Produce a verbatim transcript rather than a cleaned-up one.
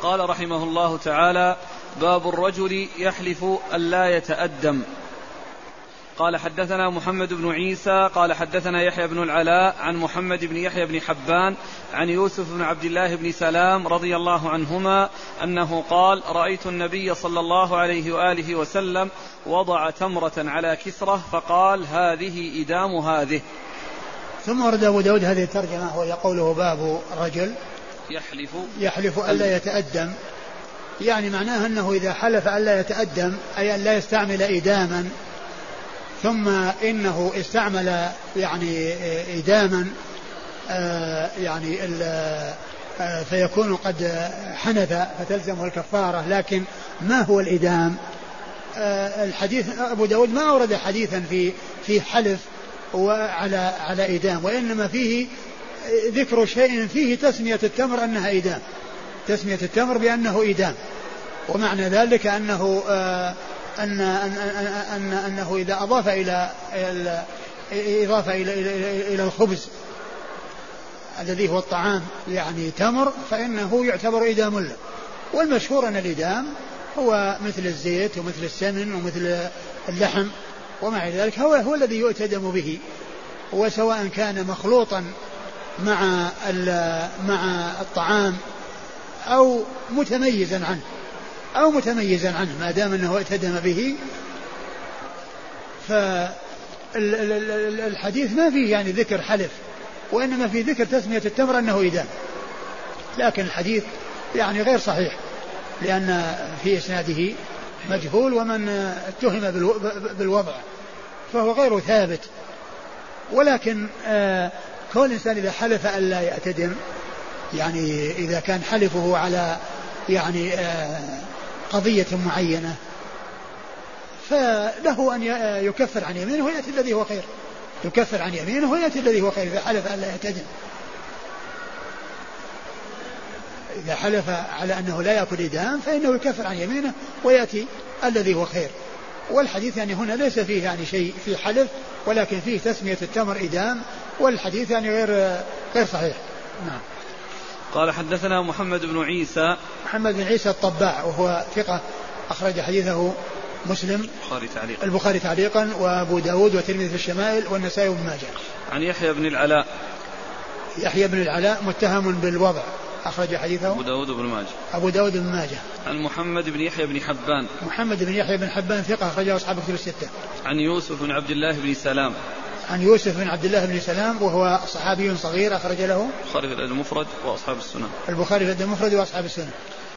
قال رحمه الله تعالى: باب الرجل يحلف ألا يتأدم. قال حدثنا محمد بن عيسى قال حدثنا يحيى بن العلاء عن محمد بن يحيى بن حبان عن يوسف بن عبد الله بن سلام رضي الله عنهما أنه قال: رأيت النبي صلى الله عليه وآله وسلم وضع تمرة على كسرة فقال: هذه إدام هذه. ثم ورد أبو داود هذه الترجمة وهي قوله: باب رجل يحلف يحلف ألا يتأدم، يعني معناه أنه إذا حلف ألا يتأدم أي أن لا يستعمل إداما، ثم إنه استعمل يعني إداما آه يعني آه فيكون قد حنث فتلزمه الكفارة. لكن ما هو الإدام؟ آه الحديث أبو داود ما أورد حديثا في في حلف وعلى على إدام، وإنما فيه ذكر شيء فيه تسمية التمر أنها إدام، تسمية التمر بأنه إدام، ومعنى ذلك أنه آه أن أن أن أنه إذا أضاف إلى إضافة إلى إلى إلى الخبز الذي هو الطعام يعني تمر فإنه يعتبر إدام له. والمشهور أن الإدام هو مثل الزيت ومثل السمن ومثل اللحم ومع ذلك هو هو الذي يؤتدم به، وسواء كان مخلوطا مع مع الطعام أو متميزا عنه أو متميزا عنه ما دام أنه ائتدم به. فالحديث ما فيه يعني ذكر حلف، وإنما فيه ذكر تسمية التمر أنه إدام، لكن الحديث يعني غير صحيح لأن في إسناده مجهول ومن اتهم بالوضع فهو غير ثابت. ولكن كل إنسان إذا حلف ألا يأتدم، يعني إذا كان حلفه على يعني قضية معينة فله أن يكفر عن يمينه ويأتي الذي هو خير، يكفر عن يمينه ويأتي الذي هو خير. إذا حلف ألا يأتدم، إذا حلف على أنه لا يأكل إدام فإنه يكفر عن يمينه ويأتي الذي هو خير. والحديث يعني هنا ليس فيه يعني شيء في حلف، ولكن فيه تسمية التمر إدام، والحديث يعني غير غير صحيح. نعم. قال حدثنا محمد بن عيسى محمد بن عيسى الطباع وهو ثقة أخرج حديثه مسلم البخاري تعليقا البخاري تعليقا وأبو داود والترمذي في الشمائل والنسائي وابن ماجه. عن يحيى بن العلاء يحيى بن العلاء متهم بالوضع أخرج حديثه أبو داود بن ماجه أبو داود بن ماجه. عن محمد بن يحيى بن حبان محمد بن يحيى بن حبان ثقة أخرجه أصحاب الكتب الستة. عن يوسف بن عبد الله بن سلام عن يوسف بن عبد الله بن سلام وهو صحابي صغير أخرج له البخاري في الأدب المفرد وأصحاب السنن البخاري في الأدب المفرد وأصحاب السنن.